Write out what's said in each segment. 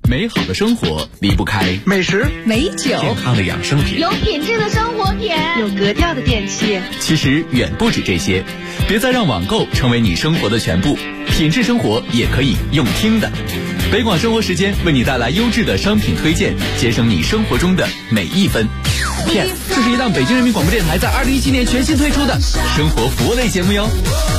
美好的生活离不开美食、 美酒、 健康的养生品， 有品质的生活品， 有格调的电器。 其实远不止这些，别再让网购成为你生活的全部，品质生活也可以用听的。北广生活时间为你带来优质的商品推荐，节省你生活中的每一分。Yes， 这是一档北京人民广播电台在2017年全新推出的生活服务类节目哟。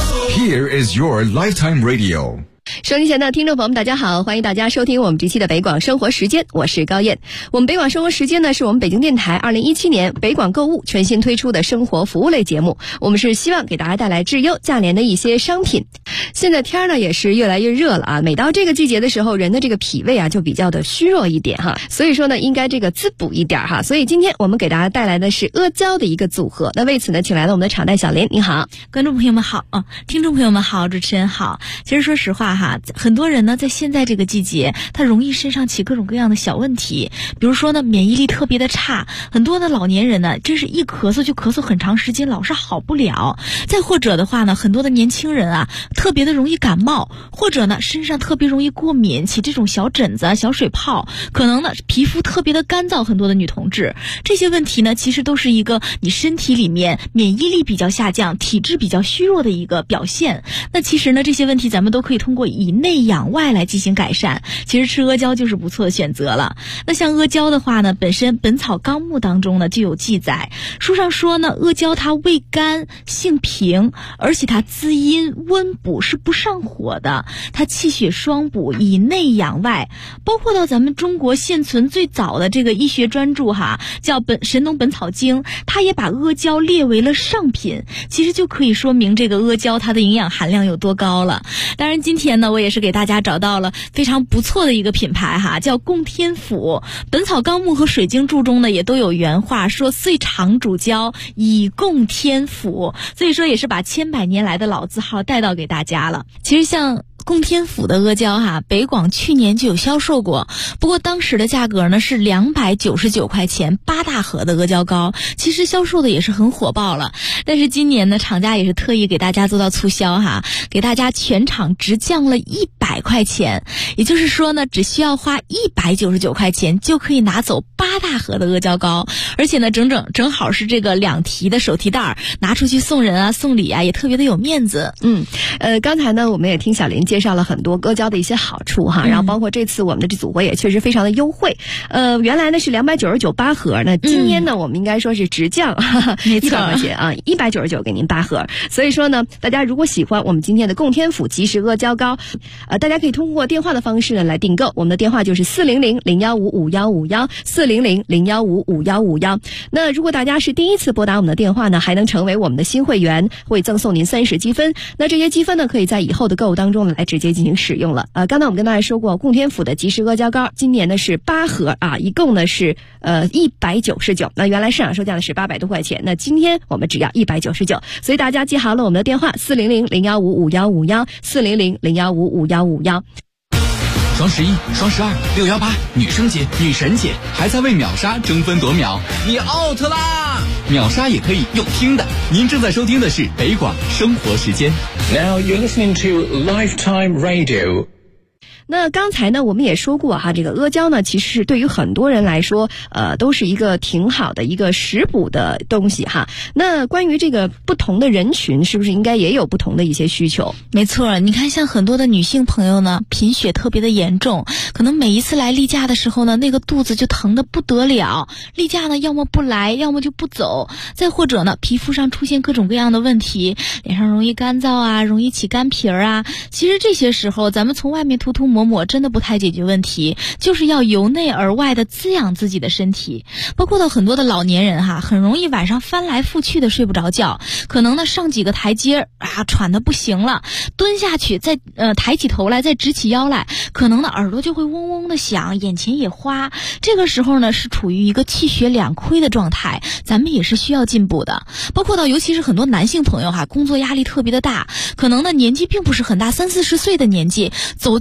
Here is your lifetime radio。 收音前的听众朋友们，大家好，欢迎大家收听我们这期的北广生活时间，我是高燕。我们北广生活时间呢，是我们北京电台2017年北广购物全新推出的生活服务类节目。我们是希望给大家带来质优价廉的一些商品。现在天呢也是越来越热了啊，每到这个季节的时候，人的这个脾胃啊就比较的虚弱一点哈，所以说呢应该这个滋补一点哈。所以今天我们给大家带来的是阿胶的一个组合。那为此呢，请来了我们的场代小莲，你好。 观众朋友们好，听众朋友们好，主持人好。其实说实话哈，很多人呢在现在这个季节，他容易身上起各种各样的小问题，比如说呢免疫力特别的差，很多的老年人呢真是一咳嗽就咳嗽很长时间，老是好不了。再或者的话呢，很多的年轻人啊特别的容易感冒，或者呢身上特别容易过敏，起这种小疹子、小水泡，可能呢皮肤特别的干燥，很多的女同志，这些问题呢其实都是一个你身体里面免疫力比较下降、体质比较虚弱的一个表现。那其实呢这些问题咱们都可以通过以内养外来进行改善，其实吃阿胶就是不错的选择了。那像阿胶的话呢，本身《本草纲目》当中呢就有记载，书上说呢，阿胶它味甘性平，而且它滋阴温补，是不上火的，它气血双补，以内养外。包括到咱们中国现存最早的这个医学专著哈，叫神农本草经，它也把阿胶列为了上品，其实就可以说明这个阿胶它的营养含量有多高了。当然今天呢，我也是给大家找到了非常不错的一个品牌哈，叫供天府。本草纲目和水经注中呢也都有原话说，岁长主胶以供天府，所以说也是把千百年来的老字号带到给大家了。其实像供天府的阿胶哈，北广去年就有销售过，不过当时的价格呢是299块钱，8大盒的阿胶膏，其实销售的也是很火爆了。但是今年呢，厂家也是特意给大家做到促销哈，给大家全场直降了100块钱，也就是说呢，只需要花199块钱就可以拿走8大盒的阿胶膏，而且呢，正好是这个2提的手提袋，拿出去送人啊、送礼啊，也特别的有面子。 刚才呢，我们也听小林介绍了很多阿胶的一些好处哈，然后包括这次我们的这组合也确实非常的优惠。原来呢是299 8盒，那今天呢，我们应该说是直降100块钱啊，199给您8盒。所以说呢，大家如果喜欢我们今天的供天府即食阿胶膏，大家可以通过电话的方式呢来订购，我们的电话就是400-015-5151，400-015-5151。那如果大家是第一次拨打我们的电话呢，还能成为我们的新会员，会赠送您30积分。那这些积分呢，可以在以后的购物当中来直接进行使用了。刚才我们跟大家说过，供天府的即食阿胶膏今年呢是8盒啊，一共呢是199。那原来市场售价呢是800多块钱，那今天我们只要199，所以大家记好了我们的电话400-015-5151，400-015-5151。 双11、双12、618，女生节、女神节，还在为秒杀争分夺秒，你 out 啦！秒杀也可以用听的。您正在收听的是北广生活时间。 Now you're listening to Lifetime Radio。 那刚才呢，我们也说过哈，这个阿胶呢，其实对于很多人来说，都是一个挺好的一个食补的东西哈。那关于这个不同的人群，是不是应该也有不同的一些需求？ 没错，你看像很多的女性朋友呢，贫血特别的严重，可能每一次来例假的时候呢，那个肚子就疼得不得了，例假呢要么不来，要么就不走，再或者呢皮肤上出现各种各样的问题，脸上容易干燥啊，容易起干皮啊。其实这些时候咱们从外面涂抹抹真的不太解决问题，就是要由内而外的滋养自己的身体。包括到很多的老年人哈，很容易晚上翻来覆去的睡不着觉，可能呢上几个台阶啊喘得不行了，蹲下去再抬起头来再直起腰来，可能呢耳朵就会嗡嗡的响，眼前也花。这个时候呢是处于一个气血两亏的状态，咱们也是需要进步的。包括到尤其是很多男性朋友哈，工作压力特别的大，可能呢年纪并不是很大，30-40岁的年纪，走近了一看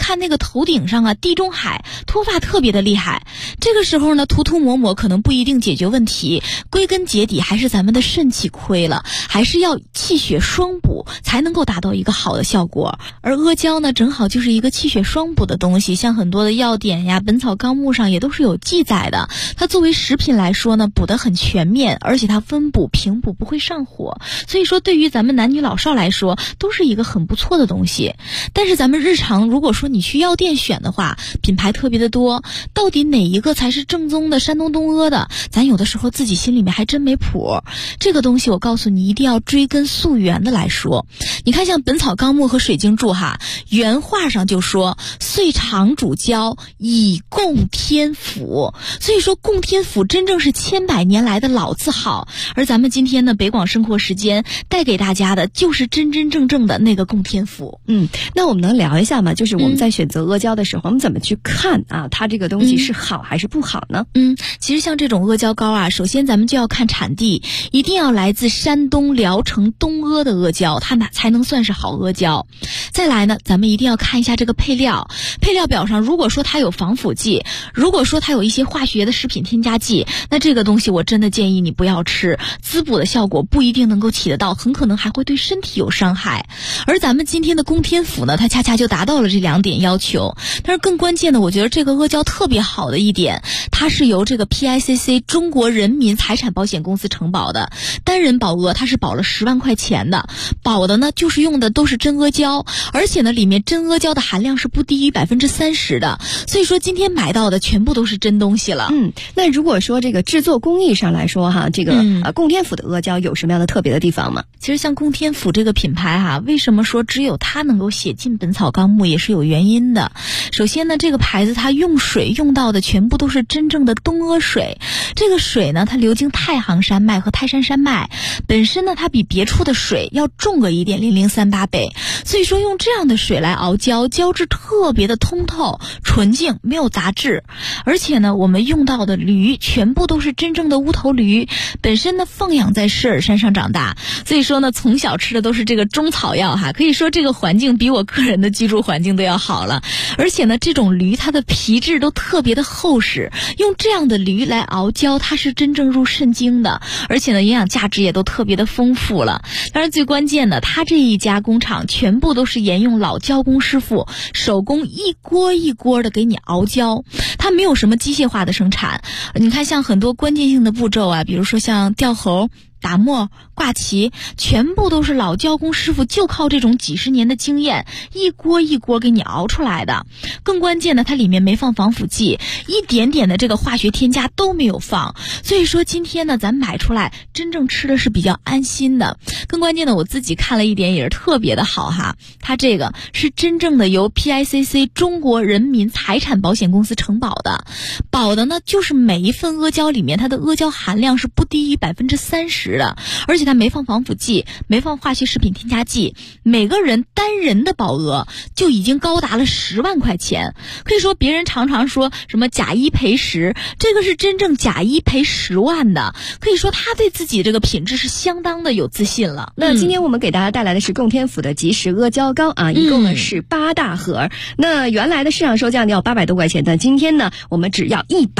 看那个头顶上啊，地中海脱发特别的厉害。这个时候呢，涂涂抹抹可能不一定解决问题，归根结底还是咱们的肾气亏了，还是要气血双补才能够达到一个好的效果。而阿胶呢，正好就是一个气血双补的东西，像很多的药典呀、本草纲目上也都是有记载的。它作为食品来说呢，补得很全面，而且它温补平补，不会上火，所以说对于咱们男女老少来说都是一个很不错的东西。但是咱们日常如果说你去药店选的话，品牌特别的多，到底哪一个才是正宗的山东东阿的，咱有的时候自己心里面还真没谱。这个东西我告诉你，一定要追根溯源的来说。你看像本草纲目和水经注哈，原话上就说岁长主胶，以供天府。所以说供天府真正是千百年来的老字号，而咱们今天呢，北广生活时间带给大家的就是真真正正的那个供天府。 那我们能聊一下吗？就是我们在选择阿胶的时候，我们怎么去看啊？它这个东西是好还是不好呢？ 其实像这种阿胶膏啊，首先咱们就要看产地，一定要来自山东聊城东阿的阿胶，它才能算是好阿胶。再来呢，咱们一定要看一下这个配料，配料表上如果说它有防腐剂，如果说它有一些化学的食品添加剂，那这个东西我真的建议你不要吃，滋补的效果不一定能够起得到，很可能还会对身体有伤害。而咱们今天的供天府呢，它恰恰就达到了这2点要求。但是更关键的，我觉得这个阿胶特别好的一点，它是由这个 PICC 中国人民财产保险公司承保的，单人保额它是保了10万块钱的，保的呢就是用的都是真阿胶，而且呢里面真阿胶的含量是不低于30%的，所以说今天买到的全部都是真东西了。 那如果说这个制作工艺上来说哈，这个供天府的阿胶有什么样的特别的地方吗？ 其实像供天府这个品牌哈，为什么说只有它能够写进本草纲目也是有原因的。首先呢，这个牌子它用水用到的全部都是真正的东阿水，这个水呢它流经太行山脉和泰山山脉，本身呢它比别处的水要重个1.0038倍，所以说用这样的水来熬胶，胶质特别的通透纯净，没有杂质。而且呢我们用到的驴全部都是真正的乌头驴，本身呢放养在狮耳山上长大，所以说呢从小吃的都是这个中草药哈，可以说这个环境比我个人的居住环境都要好了。而且呢这种驴它的皮质都特别的厚实，用这样的驴来熬胶，它是真正入肾经的，而且呢营养价值也都特别的丰富了。当然最关键的，它这一家工厂全部都是沿用老胶工师傅手工一锅一锅的给你熬胶，它没有什么机械化的生产。你看像很多关键性的步骤啊，比如说像吊喉、打磨、挂旗，全部都是老胶工师傅就靠这种几十年的经验一锅一锅给你熬出来的。更关键的，它里面没放防腐剂，一点点的这个化学添加都没有放，所以说今天呢咱买出来真正吃的是比较安心的。更关键的，我自己看了一点也是特别的好哈，它这个是真正的由 PICC 中国人民财产保险公司承保的，保的呢就是每一份阿胶里面它的阿胶含量是不低于30%的，而且它没放防腐剂，没放化学食品添加剂，每个人单人的保额就已经高达了10万块钱。可以说别人常常说什么假一赔10，这个是真正假一赔10万的，可以说他对自己这个品质是相当的有自信了。 那今天我们给大家带来的是供天府的即食阿胶膏啊，一共呢是8大盒。那原来的市场售价要800多块钱，但今天呢我们只要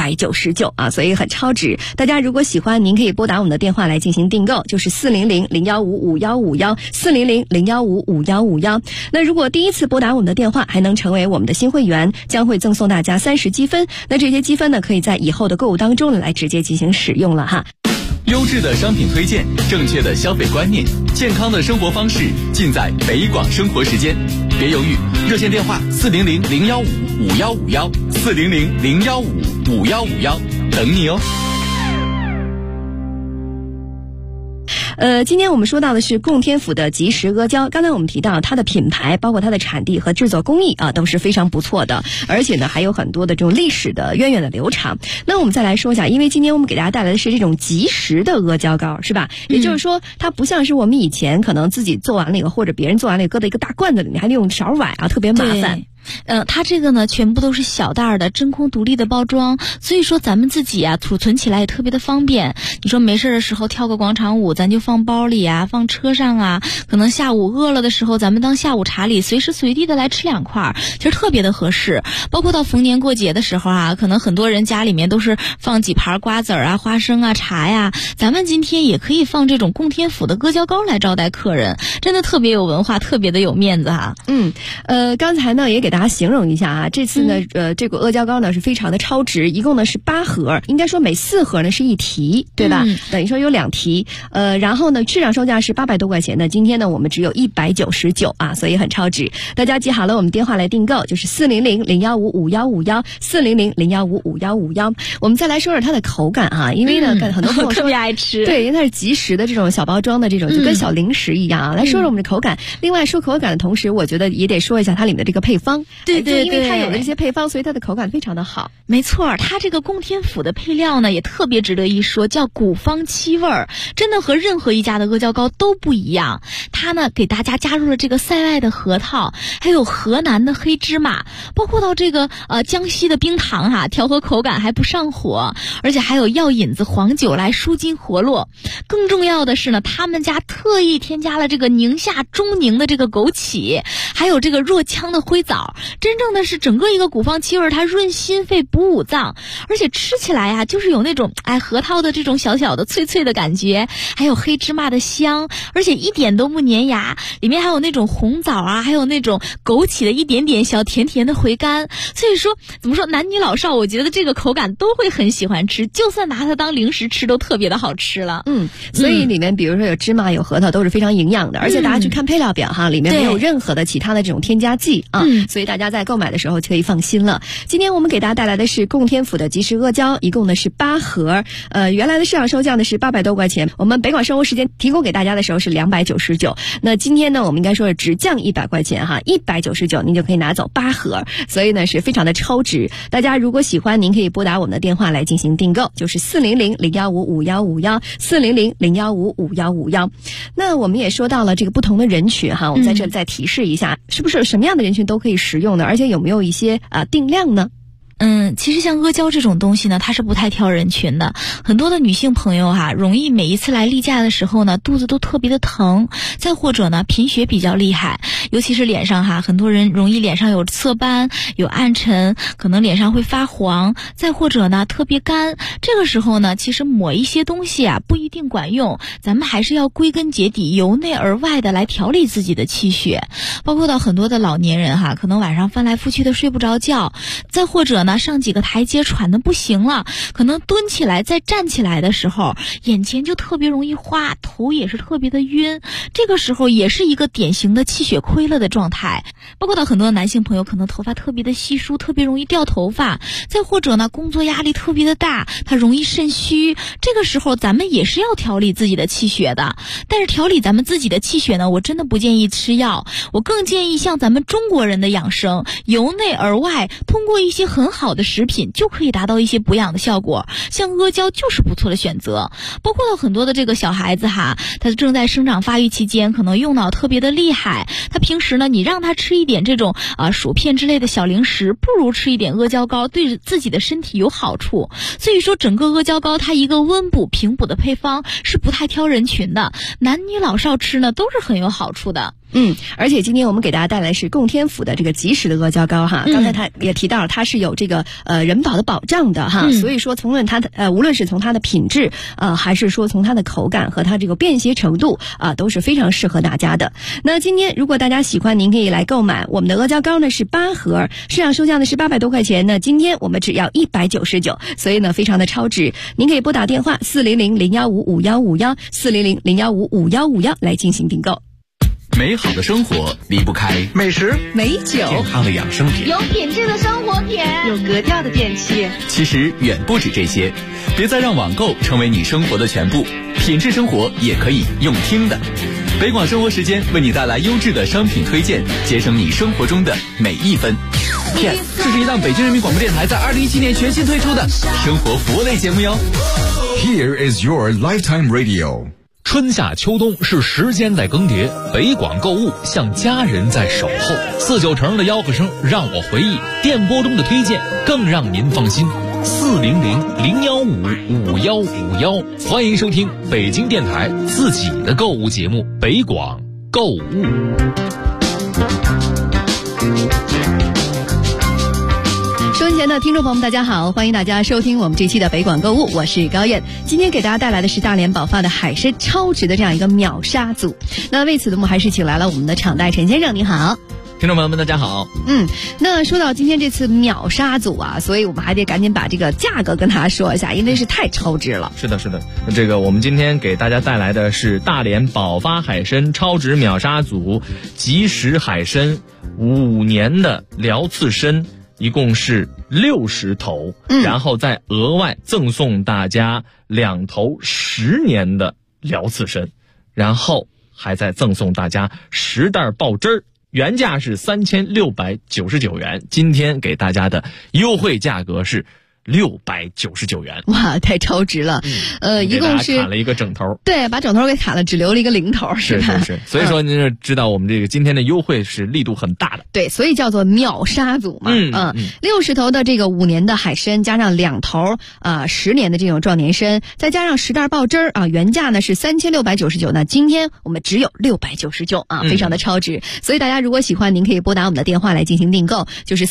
199啊，所以很超值。大家如果喜欢，您可以拨打我们的电话来进行订购，就是400-015-5151 400-015-5151。那如果第一次拨打我们的电话，还能成为我们的新会员，将会赠送大家30积分。那这些积分呢，可以在以后的购物当中来直接进行使用了哈。 优质的商品推荐，正确的消费观念，健康的生活方式，尽在北广生活时间。别犹豫，热线电话400-015-5151 400-015-5151，等你哦。 今天我们说到的是供天府的即食阿胶。刚才我们提到它的品牌，包括它的产地和制作工艺啊，都是非常不错的，而且呢还有很多的这种历史的源远的流长。那我们再来说一下，因为今天我们给大家带来的是这种即食的阿胶膏，是吧？也就是说它不像是我们以前可能自己做完了以后，或者别人做完了以后搁在一个大罐子里，你还得用勺碗啊，特别麻烦。 它这个呢全部都是小袋的真空独立的包装，所以说咱们自己啊储存起来也特别的方便。你说没事的时候跳个广场舞，咱就放包里啊，放车上啊，可能下午饿了的时候，咱们当下午茶里随时随地的来吃2块，其实特别的合适。包括到逢年过节的时候啊，可能很多人家里面都是放几盘瓜子啊、花生啊、茶呀，咱们今天也可以放这种供天府的阿胶糕来招待客人，真的特别有文化，特别的有面子哈。 刚才呢也给大家形容一下啊，这次呢这个阿胶糕呢是非常的超值，一共呢是8盒，应该说每4盒呢是1提，对吧？等于说有2提，然后呢市场售价是800多块钱的，今天呢我们只有199啊，所以很超值。大家记好了，我们电话来订购就是400-015-5151，400-015-5151。我们再来说说它的口感啊，因为呢很多朋友说特别爱吃， 对，因为它是即食的这种小包装的这种，就跟小零食一样啊。来说说我们的口感。另外说口感的同时，我觉得也得说一下它里面的这个配方。 对， 因为它有的这些配方，所以它的口感非常的好。 没错，它这个供天府的配料呢也特别值得一说，叫古方7味儿，真的和任何一家的阿胶糕都不一样。它呢给大家加入了这个塞外的核桃，还有河南的黑芝麻，包括到这个江西的冰糖哈，调和口感还不上火，而且还有药引子黄酒来舒筋活络。更重要的是呢，他们家特意添加了这个宁夏中宁的这个枸杞，还有这个若羌的灰枣，真正的是整个一个古方7味，它润心肺补五脏，而且吃起来啊就是有那种核桃的这种小小的脆脆的感觉，还有黑芝麻的香，而且一点都不粘牙，里面还有那种红枣啊，还有那种枸杞的一点点小甜甜的回甘。所以说怎么说，男女老少我觉得这个口感都会很喜欢吃，就算拿它当零食吃都特别的好吃了。 所以里面比如说有芝麻有核桃都是非常营养的，而且大家去看配料表哈，里面没有任何的其他的这种添加剂啊，所以大家在购买的时候就可以放心了。今天我们给大家带来的是供天府的即食阿胶，一共呢是8盒，原来的市场售价呢是800多块钱，我们北广生活时间提供给大家的时候是299，那今天呢我们应该说是只降100块钱哈，199您就可以拿走8盒，所以呢是非常的超值。大家如果喜欢，您可以拨打我们的电话来进行订购，就是400-015-5151，400-015-5151。那我们也说到了这个不同的人群哈，我们在这里再提示一下，是不是什么样的人群都可以食用的，而且有没有一些定量呢？ 其实像阿胶这种东西呢，它是不太挑人群的。很多的女性朋友哈，容易每一次来例假的时候呢，肚子都特别的疼，再或者呢，贫血比较厉害，尤其是脸上哈，很多人容易脸上有色斑、有暗沉，可能脸上会发黄，再或者呢，特别干。这个时候呢，其实抹一些东西啊，不一定管用，咱们还是要归根结底，由内而外的来调理自己的气血。包括到很多的老年人哈，可能晚上翻来覆去的睡不着觉，再或者呢上几个台阶喘得不行了，可能蹲起来再站起来的时候，眼前就特别容易花，头也是特别的晕，这个时候也是一个典型的气血亏了的状态。包括到很多男性朋友可能头发特别的稀疏，特别容易掉头发，再或者呢工作压力特别的大，他容易肾虚，这个时候咱们也是要调理自己的气血的。但是调理咱们自己的气血呢，我真的不建议吃药，我更建议像咱们中国人的养生，由内而外，通过一些很好的食品就可以达到一些补养的效果，像阿胶就是不错的选择。包括到很多的这个小孩子哈，他正在生长发育期间，可能用脑特别的厉害，他平时呢你让他吃一点这种薯片之类的小零食，不如吃一点阿胶糕，对自己的身体有好处。所以说整个阿胶糕它一个温补平补的配方是不太挑人群的，男女老少吃呢都是很有好处的。 而且今天我们给大家带来是供天府的这个即食的阿胶糕哈，刚才他也提到了它是有这个人保的保障的哈，所以说无论是从它的品质还是说从它的口感和它这个便携程度都是非常适合大家的。那今天如果大家喜欢，您可以来购买我们的阿胶糕呢是8盒，市场售价呢是800多块钱，那今天我们只要199，所以呢非常的超值。您可以拨打电话400-015-5151，400-015-5151来进行订购。 美好的生活离不开美食、 美酒、 健康的养生品、 有品质的生活品、 有格调的电器。 其实远不止这些，别再让网购成为你生活的全部，品质生活也可以用听的。北广生活时间为你带来优质的商品推荐，节省你生活中的每一分。Yes， 这是一档北京人民广播电台在2017年全新推出的生活服务类节目哟。 Here is your lifetime radio. 春夏秋冬是时间在更迭，北广购物像家人在守候。496的吆喝声让我回忆，电波中的推荐更让您放心。400-015-5151，欢迎收听北京电台自己的购物节目《北广购物》。 收音前的听众朋友们，大家好，欢迎大家收听我们这期的北广购物，我是高燕。今天给大家带来的是大连宝发的海参超值的这样一个秒杀组。那为此呢，我们还是请来了我们的场代陈先生，你好。 听众朋友们，大家好。 那说到今天这次秒杀组啊，所以我们还得赶紧把这个价格跟大家说一下，因为是太超值了。 是的。这个我们今天给大家带来的是大连宝发海参超值秒杀组，即食海参5年的辽刺参，一共是60头，然后再额外赠送大家2头10年的辽刺参，然后还再赠送大家10袋爆汁儿。原价是3699元，今天给大家的优惠价格是699元。 哇，太超值了！一共是砍了一个整头， 对，把整头给砍了，只留了一个零头，是吧？ 是。所以说您就知道我们这个今天的优惠是力度很大的。 对，所以叫做秒杀组嘛。60头的这个5年的海参，加上2头10年的这种壮年参，再加上10袋爆汁儿啊，原价呢是3699，那今天我们只有699啊，非常的超值。所以大家如果喜欢，您可以拨打我们的电话来进行订购，就是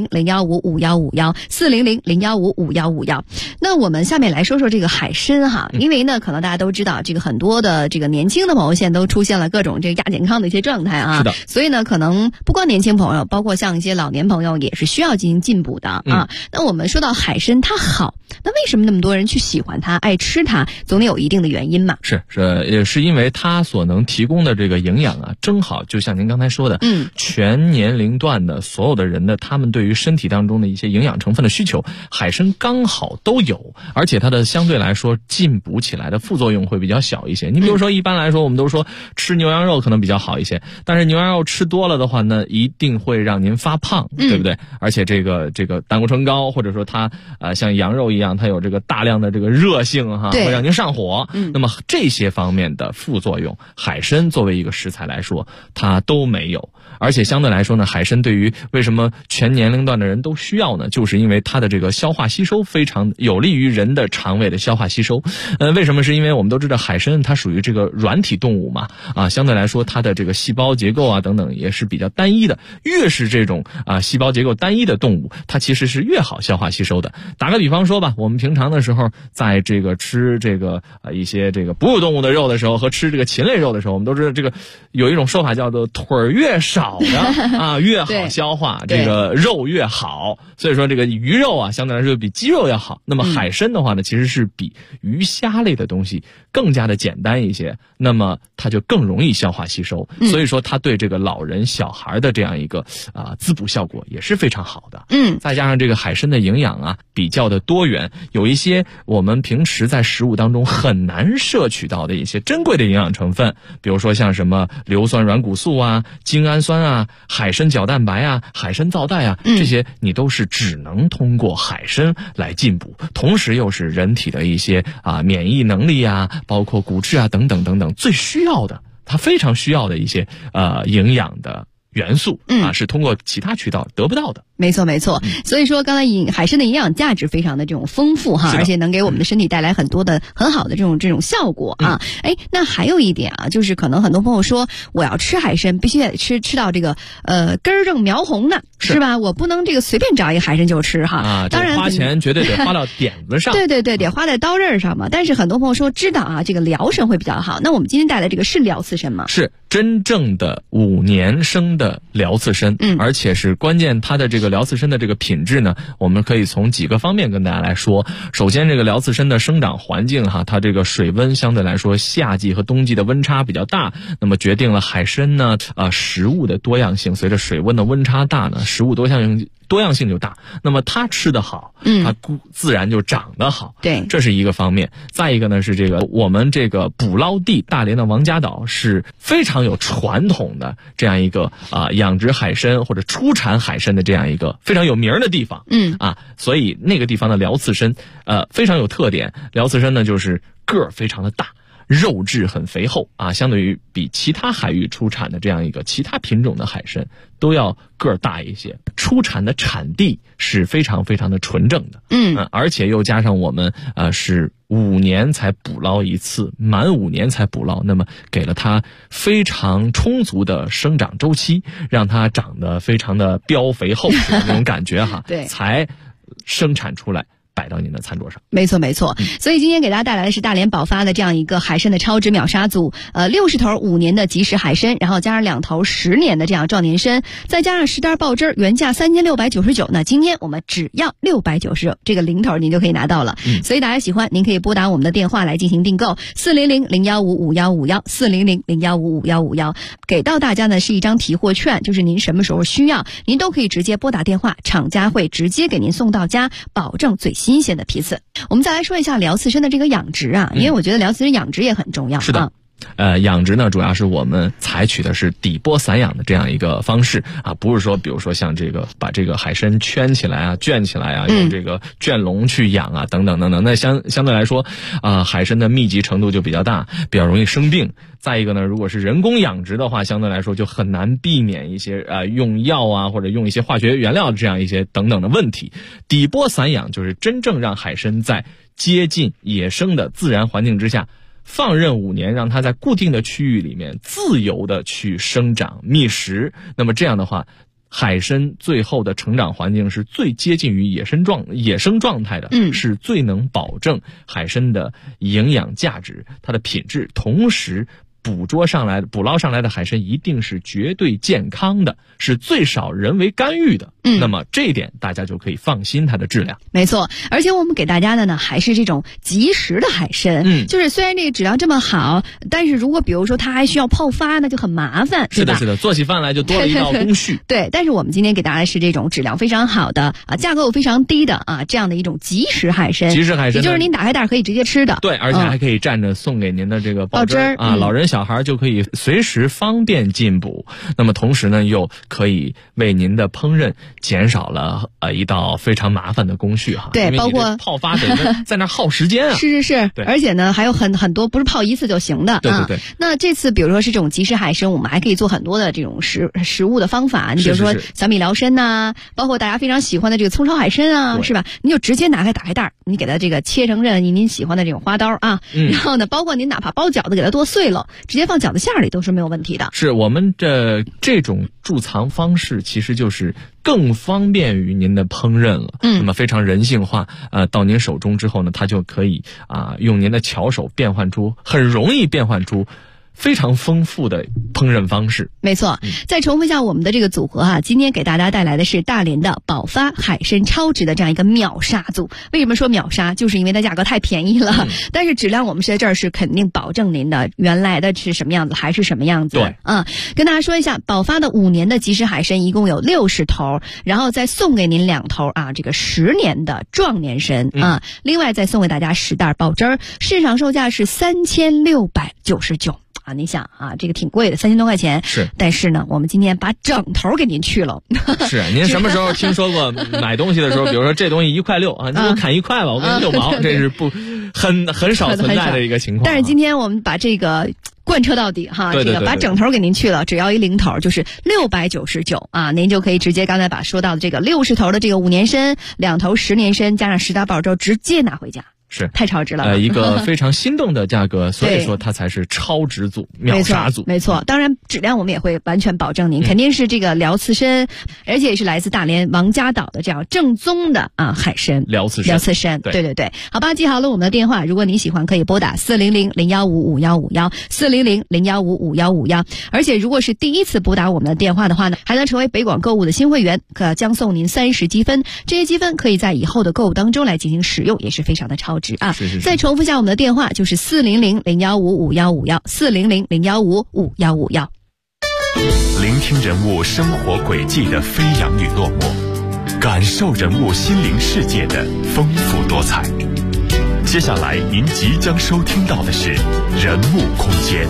400-015-5151，400-015-5151。那我们下面来说说这个海参哈，因为呢，可能大家都知道，这个很多的这个年轻的朋友现在都出现了各种这个亚健康的一些状态啊。 是的。 所以呢，可能不光年轻朋友，包括像一些老年朋友也是需要进行进补的啊。那我们说到海参它好，那为什么那么多人去喜欢它、爱吃它？总得有一定的原因嘛。 也是因为它所能提供的这个营养啊，正好就像您刚才说的，全年龄段的所有的人的他们对于身体当中的一些营养成分的需求，海参刚好都有，而且它的相对来说进补起来的副作用会比较小一些。你比如说，一般来说我们都说吃牛羊肉可能比较好一些，但是牛羊肉吃多了的话呢，一定会让您发胖，对不对？而且这个胆固醇高，或者说它像羊肉一样，它有这个大量的这个热性哈，会让您上火。那么这些方面的副作用，海参作为一个食材来说，它都没有。而且相对来说呢，海参对于为什么全年龄段的人都需要呢？就是因为它的这个消化吸收非常有利于人的肠胃的消化吸收。为什么？是因为我们都知道海参它属于这个软体动物嘛，相对来说它的这个细胞结构啊等等也是比较单一的。越是这种细胞结构单一的动物，它其实是越好消化吸收的。打个比方说吧，我们平常的时候在这个吃这个一些这个哺乳动物的肉的时候，和吃这个禽类肉的时候，我们都知道这个有一种说法叫做腿儿越少的越好消化，这个肉越好。所以说这个鱼肉啊相对来说比鸡肉要好。那么海参的话呢，其实是比鱼虾类的东西更加的简单一些，那么它就更容易消化吸收。所以说它对这个老人小孩的这样一个滋补效果也是非常好的。再加上这个海参的营养啊比较的多元，有一些我们平时在食物当中很难摄取到的一些珍贵的营养成分，比如说像什么硫酸软骨素啊、精氨酸啊、海参角蛋白啊、海参皂带啊，这些你都是只能通过海参来进补，同时又是人体的一些免疫能力啊，包括骨质啊等等等等最需要的，它非常需要的一些营养的元素是通过其他渠道得不到的。 没错。所以说刚才海参的营养价值非常的这种丰富哈，而且能给我们的身体带来很多的很好的这种效果啊。那还有一点啊，就是可能很多朋友说我要吃海参必须得吃到这个根儿正苗红的，是吧？我不能这个随便找一个海参就吃哈。当然花钱绝对得花到点子上。 对，得花在刀刃上嘛。但是很多朋友说知道啊，这个辽参会比较好。那我们今天带来这个是辽刺参吗？ 是真正的5年生的辽刺参，而且是关键它的这个辽刺参的这个品质呢，我们可以从几个方面跟大家来说。首先，这个辽刺参的生长环境哈，它这个水温相对来说夏季和冬季的温差比较大，那么决定了海参呢食物的多样性，随着水温的温差大呢，食物多样性就大，那么它吃得好，它自然就长得好。 对， 这是一个方面。再一个呢是这个我们这个捕捞地大连的王家岛是非常有传统的这样一个养殖海参或者出产海参的这样一个非常有名的地方。所以那个地方的辽刺参非常有特点。辽刺参呢就是个儿非常的大， 肉质很肥厚啊，相对于比其他海域出产的这样一个其他品种的海参都要个儿大一些，出产的产地是非常非常的纯正的，而且又加上我们是5年才捕捞一次，满5年才捕捞，那么给了它非常充足的生长周期，让它长得非常的膘肥厚实的那种感觉哈， 对， 才生产出来摆到您的餐桌上。 没错没错，所以今天给大家带来的是大连宝发的这样一个海参的超值秒杀组，60头5年的即食海参，然后加上2头10年的这样壮年参，再加上10袋爆汁，原价3699，那今天我们只要699，这个零头您就可以拿到了。所以大家喜欢，您可以拨打我们的电话来进行订购，400-015-5151，400-015-5151，给到大家呢是一张提货券，就是您什么时候需要，您都可以直接拨打电话，厂家会直接给您送到家，保证最新鲜的批次。我们再来说一下辽刺参的这个养殖啊，因为我觉得辽刺参养殖也很重要。 是的。养殖呢，主要是我们采取的是底波散养的这样一个方式啊，不是说比如说像这个把这个海参圈起来啊、圈起来啊，用这个圈笼去养啊，等等等等。那相对来说海参的密集程度就比较大，比较容易生病。再一个呢，如果是人工养殖的话，相对来说就很难避免一些用药啊，或者用一些化学原料这样一些等等的问题。底波散养就是真正让海参在接近野生的自然环境之下，放任5年，让它在固定的区域里面自由的去生长觅食。那么这样的话，海参最后的成长环境是最接近于野生状态的，是最能保证海参的营养价值、它的品质，同时捕捞上来的海参一定是绝对健康的，是最少人为干预的。那么这一点大家就可以放心它的质量。 没错，而且我们给大家的呢还是这种即食的海参，就是虽然这个质量这么好，但是如果比如说它还需要泡发，那就很麻烦， 是的，是的，做起饭来就多了一道工序。 对，但是我们今天给大家是这种质量非常好的价格又非常低的这样的一种即食海参。 即食海参， 也就是您打开袋可以直接吃的。 对，而且还可以蘸着送给您的这个爆汁老人小孩就可以随时方便进补。那么同时呢，又可以为您的烹饪减少了一道非常麻烦的工序哈。 对，包括泡发得在那耗时间啊。 是，对，而且呢还有很多不是泡一次就行的。 对。 那这次比如说是这种即食海参，我们还可以做很多的这种食物的方法，你比如说小米辽参呐，包括大家非常喜欢的这个葱烧海参啊，是吧？你就直接打开袋，你给它这个切成您喜欢的这种花刀啊，然后呢，包括您哪怕包饺子给它剁碎了，直接放饺子馅里都是没有问题的。 是我们这种贮藏方式其实就是更方便于您的烹饪了。那么非常人性化，到您手中之后呢，它就可以用您的巧手很容易变换出非常丰富的烹饪方式。 没错，再重复一下我们的这个组合今天给大家带来的是大连的宝发海参超值的这样一个秒杀组。为什么说秒杀？就是因为它价格太便宜了，但是质量我们在这儿是肯定保证您的原来的是什么样子还是什么样子。 对， 跟大家说一下，宝发的5年的即食海参一共有60头，然后再送给您2头这个10年的壮年参另外再送给大家10袋爆汁，市场售价是3699。您想这个挺贵的，3000多块钱。 是， 但是呢，我们今天把整头给您去了。 是，您什么时候听说过买东西的时候，比如说这东西1块6你给我砍1块吧，我给你6毛，这是很少存在的一个情况。 但是今天我们把这个贯彻到底对这个把整头给您去了，只要一零头就是699您就可以直接刚才把说到的这个60头的这个5年参，2头10年参，加上10袋爆汁直接拿回家。 是太超值了， 一个非常心动的价格，所以说它才是超值组、秒杀组。 没错，当然质量我们也会完全保证您，肯定是这个辽刺参，而且也是来自大连王家岛的这样正宗的海参。 辽刺参，对，好吧，记好了我们的电话，如果你喜欢可以拨打400-015-5151，400-015-5151，而且如果是第一次拨打我们的电话的话呢，还能成为北广购物的新会员，将送您30积分，这些积分可以在以后的购物当中来进行使用，也是非常的超值是。 再重复一下我们的电话，就是400-015-5151，400-015-5151。 聆听人物生活轨迹的飞扬与落寞，感受人物心灵世界的丰富多彩。接下来您即将收听到的是人物空间。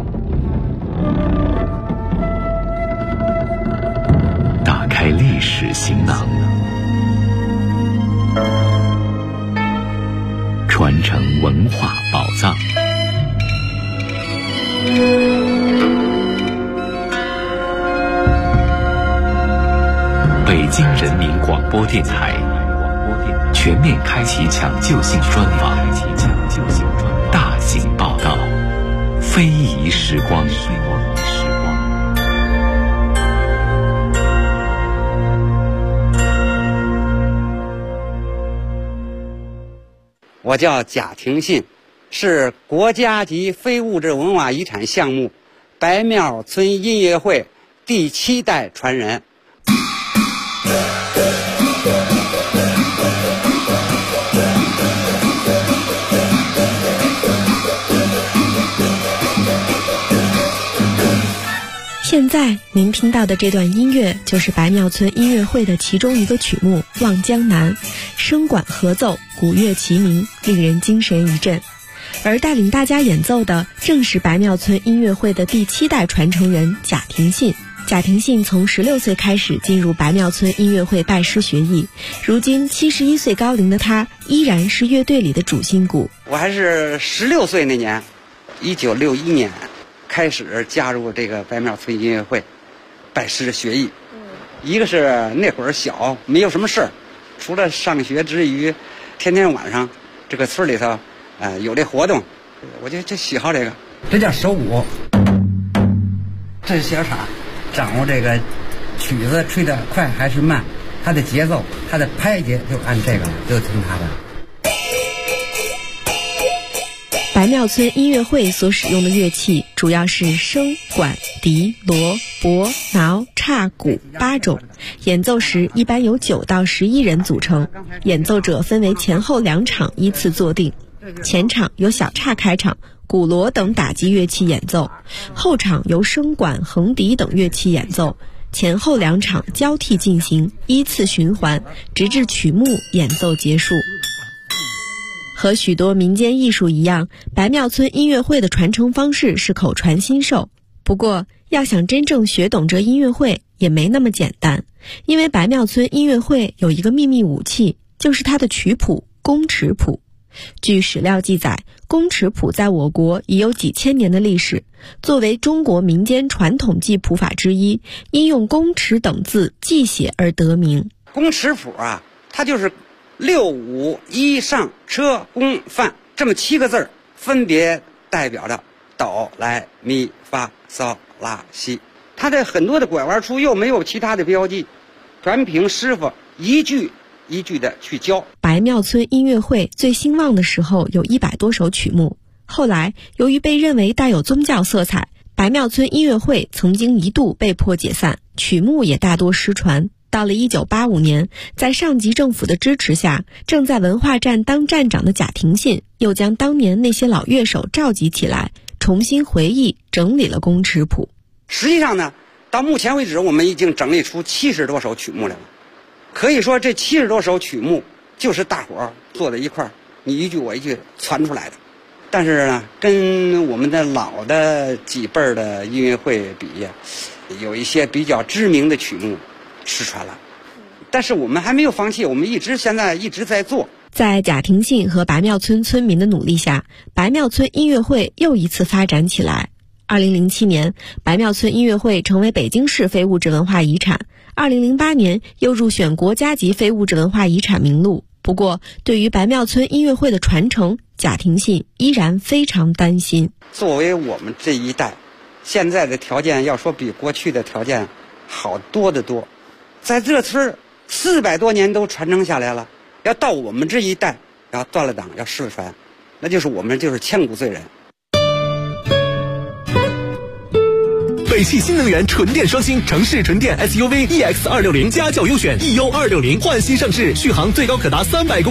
历史行囊，传承文化宝藏。北京人民广播电台全面开启抢救性专访，大型报道，非遗时光。 我叫贾廷信，是国家级非物质文化遗产项目白庙村音乐会第7代传人。 现在您听到的这段音乐就是白庙村音乐会的其中一个曲目《望江南》，声管合奏，鼓乐齐鸣，令人精神一振。而带领大家演奏的正是白庙村音乐会的第7代传承人贾廷信。贾廷信从16岁开始进入白庙村音乐会拜师学艺，如今71岁高龄的他依然是乐队里的主心骨。 我还是16岁那年，1961年开始加入这个白庙村音乐会拜师学艺。一个是那会儿小，没有什么事儿，除了上学之余，天天晚上这个村里头有这活动，我就喜好这个。这叫手鼓，这是小叉，掌握这个曲子吹得快还是慢，它的节奏，它的拍节就按这个，就听它的。 白庙村音乐会所使用的乐器主要是笙、管、笛、锣、钹、挠、叉、鼓8种，演奏时一般由9到11人组成，演奏者分为前后2场依次坐定，前场由小叉开场，鼓锣等打击乐器演奏，后场由笙管、横笛等乐器演奏，前后2场交替进行，依次循环，直至曲目演奏结束。和许多民间艺术一样，白庙村音乐会的传承方式是口传心授。不过，要想真正学懂这音乐会也没那么简单，因为白庙村音乐会有一个秘密武器，就是它的曲谱宫尺谱。据史料记载，宫尺谱在我国已有几千年的历史，作为中国民间传统记谱法之一，因用宫尺等字记写而得名。 宫尺谱啊，它就是6、5、1上车宫范这么7个字，分别代表着哆来咪发嗦拉西。它这很多的拐弯处又没有其他的标记，全凭师傅一句一句的去教。 白庙村音乐会最兴旺的时候有100多首曲目，后来由于被认为带有宗教色彩，白庙村音乐会曾经一度被迫解散，曲目也大多失传。到了1985年，在上级政府的支持下，正在文化站当站长的贾廷信又将当年那些老乐手召集起来，重新回忆整理了宫尺谱。 实际上呢，到目前为止我们已经整理出70多首曲目来了。可以说这70多首曲目就是大伙儿坐在一块儿，你一句我一句传出来的。但是呢，跟我们的老的几辈儿的音乐会比，有一些比较知名的曲目失传了，但是我们还没有放弃，我们现在一直在做。 在贾廷信和白庙村村民的努力下，白庙村音乐会又一次发展起来。2007年，白庙村音乐会成为北京市非物质文化遗产，2008年又入选国家级非物质文化遗产名录。不过，对于白庙村音乐会的传承，贾廷信依然非常担心。 作为我们这一代，现在的条件要说比过去的条件好多得多。在这村400多年都传承下来了，要到我们这一代要断了档要失传，那就是我们就是千古罪人。 北汽新能源纯电双星城市纯电 SUV EX260 家轿优选 EU260 焕新上市，续航最高可达300公里。